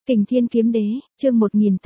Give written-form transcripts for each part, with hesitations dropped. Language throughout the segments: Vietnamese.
Kình Thiên Kiếm Đế, chương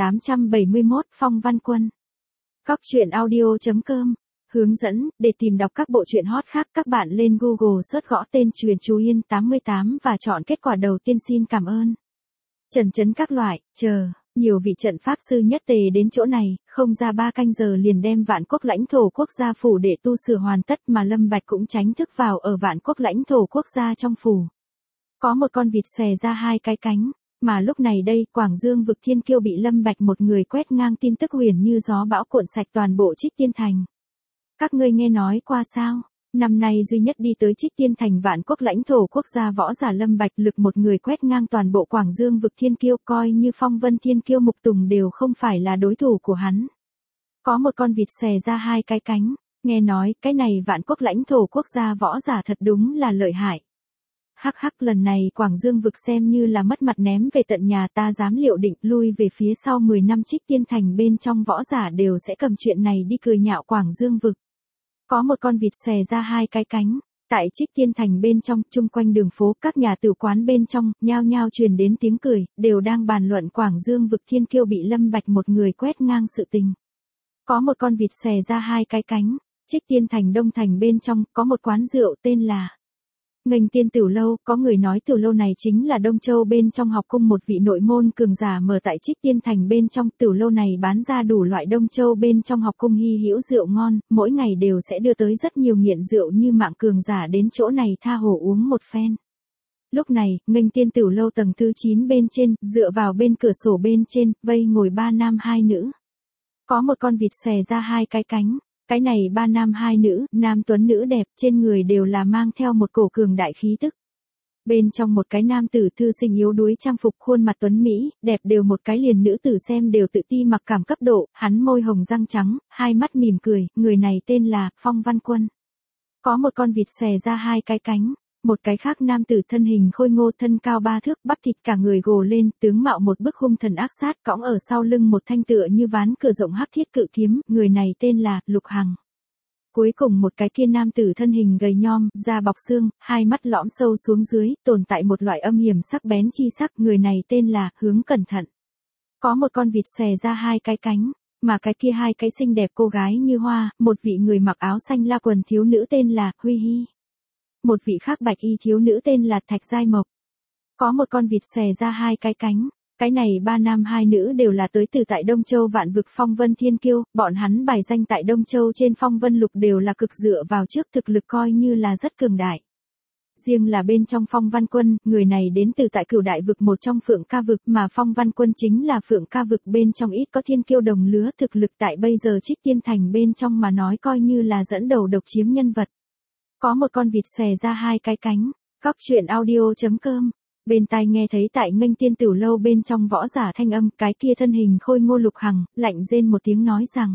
1871, Phong Văn Quân. Cóc truyện audio.com. Hướng dẫn, để tìm đọc các bộ truyện hot khác các bạn lên Google search gõ tên truyện Chú Yên 88 và chọn kết quả đầu tiên. Xin cảm ơn. Trần trấn các loại, nhiều vị trận pháp sư nhất tề đến chỗ này, không ra 3 canh giờ liền đem Vạn Quốc lãnh thổ quốc gia phủ để tu sửa hoàn tất, mà Lâm Bạch cũng tránh thức vào ở Vạn Quốc lãnh thổ quốc gia trong phủ. Có một con vịt xòe ra 2 cái cánh. Mà lúc này đây, Quảng Dương vực Thiên Kiêu bị Lâm Bạch một người quét ngang, tin tức huyền như gió bão cuộn sạch toàn bộ Trích Tiên Thành. Các ngươi nghe nói qua sao? Năm nay duy nhất đi tới Trích Tiên Thành Vạn Quốc lãnh thổ quốc gia võ giả Lâm Bạch lực một người quét ngang toàn bộ Quảng Dương vực Thiên Kiêu, coi như Phong Vân Thiên Kiêu Mục Tùng đều không phải là đối thủ của hắn. Có một con vịt xòe ra 2 cái cánh, nghe nói cái này Vạn Quốc lãnh thổ quốc gia võ giả thật đúng là lợi hại. Hắc hắc, lần này Quảng Dương vực xem như là mất mặt ném về tận nhà, ta dám liệu định lui về phía sau 10 năm Trích Tiên Thành bên trong võ giả đều sẽ cầm chuyện này đi cười nhạo Quảng Dương vực. Có một con vịt xòe ra 2 cái cánh, tại Trích Tiên Thành bên trong, chung quanh đường phố, các nhà tử quán bên trong, nhao nhao truyền đến tiếng cười, đều đang bàn luận Quảng Dương vực Thiên Kiêu bị Lâm Bạch một người quét ngang sự tình. Có một con vịt xòe ra 2 cái cánh, Trích Tiên Thành Đông Thành bên trong, có một quán rượu tên là Nghênh Tiên Tiểu Lâu, có người nói tiểu lâu này chính là Đông Châu bên trong học cung một vị nội môn cường giả mở tại Trích Tiên Thành bên trong. Tiểu lâu này bán ra đủ loại Đông Châu bên trong học cung hy hữu rượu ngon, mỗi ngày đều sẽ đưa tới rất nhiều nghiện rượu như mạng cường giả đến chỗ này tha hồ uống một phen. Lúc này, Nghênh Tiên Tiểu Lâu tầng thứ 9 bên trên, dựa vào bên cửa sổ bên trên, vây ngồi 3 nam 2 nữ. Có một con vịt xòe ra 2 cái cánh. Cái này 3 nam 2 nữ, nam tuấn nữ đẹp, trên người đều là mang theo một cổ cường đại khí tức. Bên trong một cái nam tử thư sinh yếu đuối trang phục, khuôn mặt tuấn mỹ, đẹp đều một cái liền nữ tử xem đều tự ti mặc cảm cấp độ, hắn môi hồng răng trắng, hai mắt mỉm cười, người này tên là Phong Văn Quân. Có một con vịt xòe ra 2 cái cánh. Một cái khác nam tử thân hình khôi ngô, thân cao 3 thước, bắp thịt cả người gồ lên, tướng mạo một bức hung thần ác sát, cõng ở sau lưng một thanh tựa như ván cửa rộng hắc thiết cự kiếm, người này tên là Lục Hằng. Cuối cùng một cái kia nam tử thân hình gầy nhom, da bọc xương, hai mắt lõm sâu xuống dưới, tồn tại một loại âm hiểm sắc bén chi sắc, người này tên là Hướng Cẩn Thận. Có một con vịt xòe ra 2 cái cánh. Mà cái kia 2 cái xinh đẹp cô gái như hoa, một vị người mặc áo xanh la quần thiếu nữ tên là Huy Hi. Một vị khác bạch y thiếu nữ tên là Thạch Giai Mộc. Có một con vịt xòe ra 2 cái cánh. Cái này 3 nam 2 nữ đều là tới từ tại Đông Châu Vạn vực Phong Vân Thiên Kiêu, bọn hắn bài danh tại Đông Châu trên Phong Vân Lục đều là cực dựa vào trước, thực lực coi như là rất cường đại. Riêng là bên trong Phong Văn Quân, người này đến từ tại Cửu Đại vực một trong Phượng Ca vực, mà Phong Văn Quân chính là Phượng Ca vực bên trong ít có thiên kiêu đồng lứa, thực lực tại bây giờ Trích Tiên Thành bên trong mà nói coi như là dẫn đầu độc chiếm nhân vật. Có một con vịt xòe ra 2 cái cánh. Cóc truyện audio.com. Bên tai nghe thấy tại Nghênh Tiên Tiểu Lâu bên trong võ giả thanh âm, cái kia thân hình khôi ngô Lục Hằng, lạnh rên một tiếng nói rằng: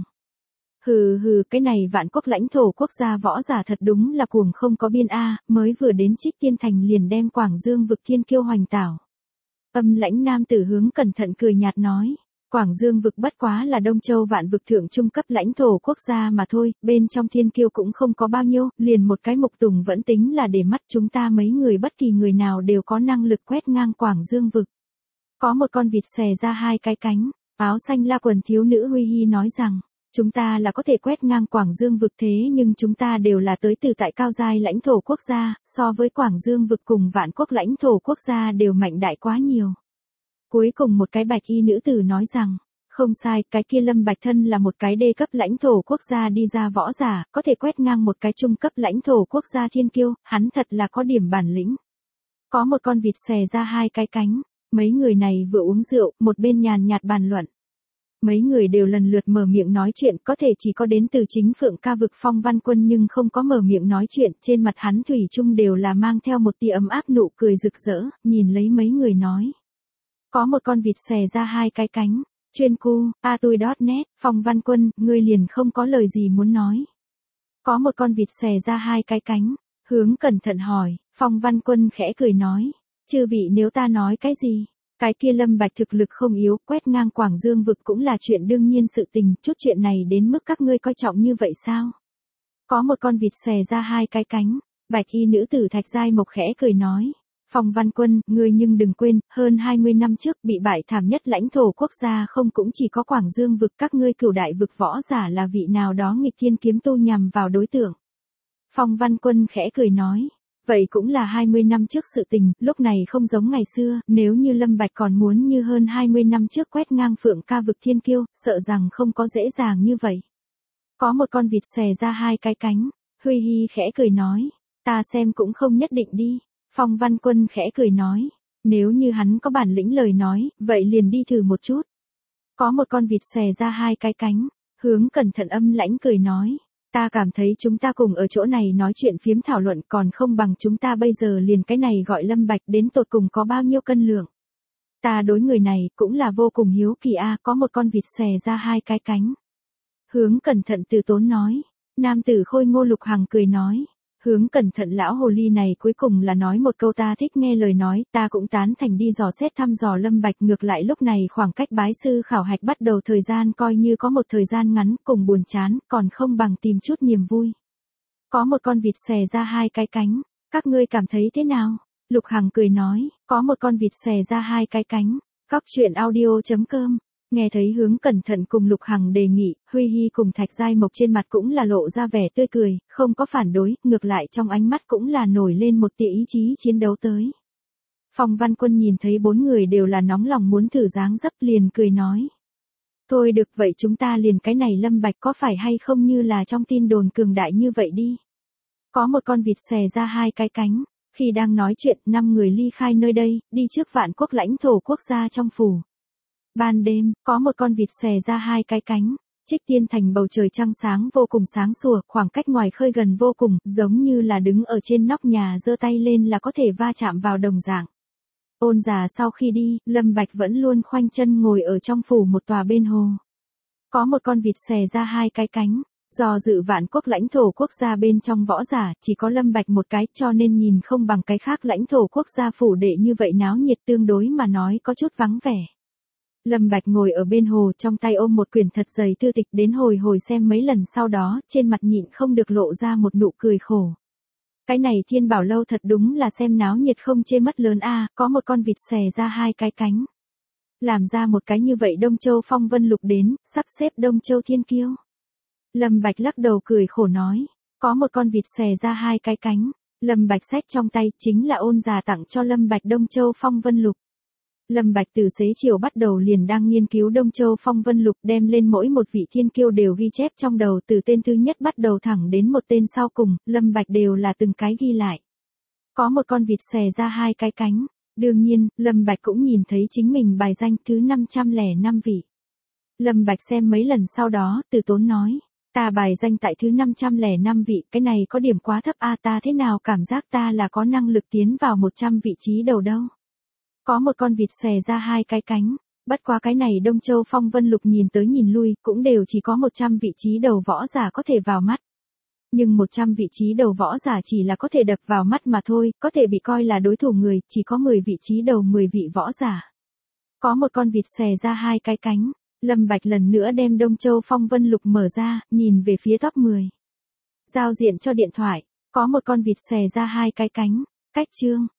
Hừ, cái này Vạn Quốc lãnh thổ quốc gia võ giả thật đúng là cuồng không có biên a, mới vừa đến Trích Tiên Thành liền đem Quảng Dương vực Thiên Kiêu hoành tảo. Âm lãnh nam tử Hướng Cẩn Thận cười nhạt nói: Quảng Dương vực bất quá là Đông Châu Vạn vực thượng trung cấp lãnh thổ quốc gia mà thôi, bên trong thiên kiêu cũng không có bao nhiêu, liền một cái Mục Tùng vẫn tính là để mắt chúng ta mấy người, bất kỳ người nào đều có năng lực quét ngang Quảng Dương vực. Có một con vịt xòe ra 2 cái cánh, áo xanh la quần thiếu nữ Huy Hi nói rằng: Chúng ta là có thể quét ngang Quảng Dương vực, thế nhưng chúng ta đều là tới từ tại cao giai lãnh thổ quốc gia, so với Quảng Dương vực cùng Vạn Quốc lãnh thổ quốc gia đều mạnh đại quá nhiều. Cuối cùng một cái bạch y nữ tử nói rằng: Không sai, cái kia Lâm Bạch thân là một cái đê cấp lãnh thổ quốc gia đi ra võ giả, có thể quét ngang một cái trung cấp lãnh thổ quốc gia thiên kiêu, hắn thật là có điểm bản lĩnh. Có một con vịt xòe ra 2 cái cánh. Mấy người này vừa uống rượu, một bên nhàn nhạt bàn luận. Mấy người đều lần lượt mở miệng nói chuyện, có thể chỉ có đến từ chính Phượng Ca vực Phong Văn Quân nhưng không có mở miệng nói chuyện, trên mặt hắn thủy chung đều là mang theo một tia ấm áp nụ cười rực rỡ, nhìn lấy mấy người nói. Có một con vịt xòe ra 2 cái cánh. Chuyên cu, atui.net, Phong Văn Quân, ngươi liền không có lời gì muốn nói. Có một con vịt xòe ra 2 cái cánh. Hướng Cẩn Thận hỏi. Phong Văn Quân khẽ cười nói: Chư vị nếu ta nói cái gì? Cái kia Lâm Bạch thực lực không yếu, quét ngang Quảng Dương vực cũng là chuyện đương nhiên sự tình, chút chuyện này đến mức các ngươi coi trọng như vậy sao? Có một con vịt xòe ra 2 cái cánh. Bạch y nữ tử Thạch Giai Mộc khẽ cười nói: Phong Văn Quân, ngươi nhưng đừng quên, hơn 20 năm trước bị bại thảm nhất lãnh thổ quốc gia không cũng chỉ có Quảng Dương vực, các ngươi cửu đại vực võ giả là vị nào đó nghịch thiên kiếm tu nhằm vào đối tượng. Phong Văn Quân khẽ cười nói. Vậy cũng là 20 năm trước sự tình, lúc này không giống ngày xưa, nếu như Lâm Bạch còn muốn như hơn 20 năm trước quét ngang Phượng Ca vực thiên kiêu, sợ rằng không có dễ dàng như vậy. Có một con vịt xòe ra hai cái cánh, Huy Hi khẽ cười nói, ta xem cũng không nhất định đi. Phong Văn Quân khẽ cười nói, nếu như hắn có bản lĩnh lời nói, vậy liền đi thử một chút. Có một con vịt xòe ra hai cái cánh, Hướng Cẩn Thận âm lãnh cười nói, ta cảm thấy chúng ta cùng ở chỗ này nói chuyện phiếm thảo luận còn không bằng chúng ta bây giờ liền cái này gọi Lâm Bạch đến tột cùng có bao nhiêu cân lượng. Ta đối người này cũng là vô cùng hiếu kỳ a, có một con vịt xòe ra hai cái cánh. Hướng Cẩn Thận từ tốn nói, nam tử khôi ngô Lục Hằng cười nói. Hướng Cẩn Thận lão hồ ly này cuối cùng là nói một câu ta thích nghe lời nói, ta cũng tán thành đi dò xét thăm dò Lâm Bạch, ngược lại lúc này khoảng cách bái sư khảo hạch bắt đầu thời gian coi như có một thời gian ngắn cùng buồn chán, còn không bằng tìm chút niềm vui. Có một con vịt xòe ra hai cái cánh, các ngươi cảm thấy thế nào? Lục Hằng cười nói, có một con vịt xòe ra hai cái cánh. Cóc truyện audio.com. Nghe thấy Hướng Cẩn Thận cùng Lục Hằng đề nghị, Huy Hi cùng Thạch Giai Mộc trên mặt cũng là lộ ra vẻ tươi cười, không có phản đối, ngược lại trong ánh mắt cũng là nổi lên một tia ý chí chiến đấu tới. Phong Văn Quân nhìn thấy bốn người đều là nóng lòng muốn thử dáng dấp liền cười nói. Thôi được vậy chúng ta liền cái này Lâm Bạch có phải hay không như là trong tin đồn cường đại như vậy đi. Có một con vịt xòe ra hai cái cánh, khi đang nói chuyện 5 người ly khai nơi đây, đi trước Vạn Quốc lãnh thổ quốc gia trong phủ. Ban đêm, có một con vịt xòe ra hai cái cánh, Trích Tiên Thành bầu trời trăng sáng vô cùng sáng sủa, khoảng cách ngoài khơi gần vô cùng, giống như là đứng ở trên nóc nhà giơ tay lên là có thể va chạm vào đồng dạng. Ôn già sau khi đi, Lâm Bạch vẫn luôn khoanh chân ngồi ở trong phủ một tòa bên hồ. Có một con vịt xòe ra hai cái cánh, do dự Vạn Quốc lãnh thổ quốc gia bên trong võ giả, chỉ có Lâm Bạch một cái cho nên nhìn không bằng cái khác lãnh thổ quốc gia phủ đệ như vậy náo nhiệt, tương đối mà nói có chút vắng vẻ. Lâm Bạch ngồi ở bên hồ trong tay ôm một quyển thật dày thư tịch đến hồi hồi xem mấy lần sau đó, trên mặt nhịn không được lộ ra một nụ cười khổ. Cái này Thiên Bảo lâu thật đúng là xem náo nhiệt không chê mất lớn a, có một con vịt xòe ra hai cái cánh. Làm ra một cái như vậy Đông Châu Phong Vân Lục đến, sắp xếp Đông Châu thiên kiêu. Lâm Bạch lắc đầu cười khổ nói, có một con vịt xòe ra hai cái cánh. Lâm Bạch xách trong tay chính là Ôn già tặng cho Lâm Bạch Đông Châu Phong Vân Lục. Lâm Bạch từ xế chiều bắt đầu liền đang nghiên cứu Đông Châu Phong Vân Lục, đem lên mỗi một vị thiên kiêu đều ghi chép trong đầu, từ tên thứ nhất bắt đầu thẳng đến một tên sau cùng, Lâm Bạch đều là từng cái ghi lại. Có một con vịt xòe ra hai cái cánh, đương nhiên, Lâm Bạch cũng nhìn thấy chính mình bài danh thứ 505 vị. Lâm Bạch xem mấy lần sau đó, từ tốn nói, ta bài danh tại thứ 505 vị, cái này có điểm quá thấp a, ta thế nào cảm giác ta là có năng lực tiến vào 100 vị trí đầu đâu. Có một con vịt xòe ra hai cái cánh, bất quá cái này Đông Châu Phong Vân Lục nhìn tới nhìn lui, cũng đều chỉ có 100 vị trí đầu võ giả có thể vào mắt. Nhưng 100 vị trí đầu võ giả chỉ là có thể đập vào mắt mà thôi, có thể bị coi là đối thủ người, chỉ có 10 vị trí đầu 10 vị võ giả. Có một con vịt xòe ra hai cái cánh, Lâm Bạch lần nữa đem Đông Châu Phong Vân Lục mở ra, nhìn về phía top 10. Giao diện cho điện thoại, có một con vịt xòe ra hai cái cánh, cách chương.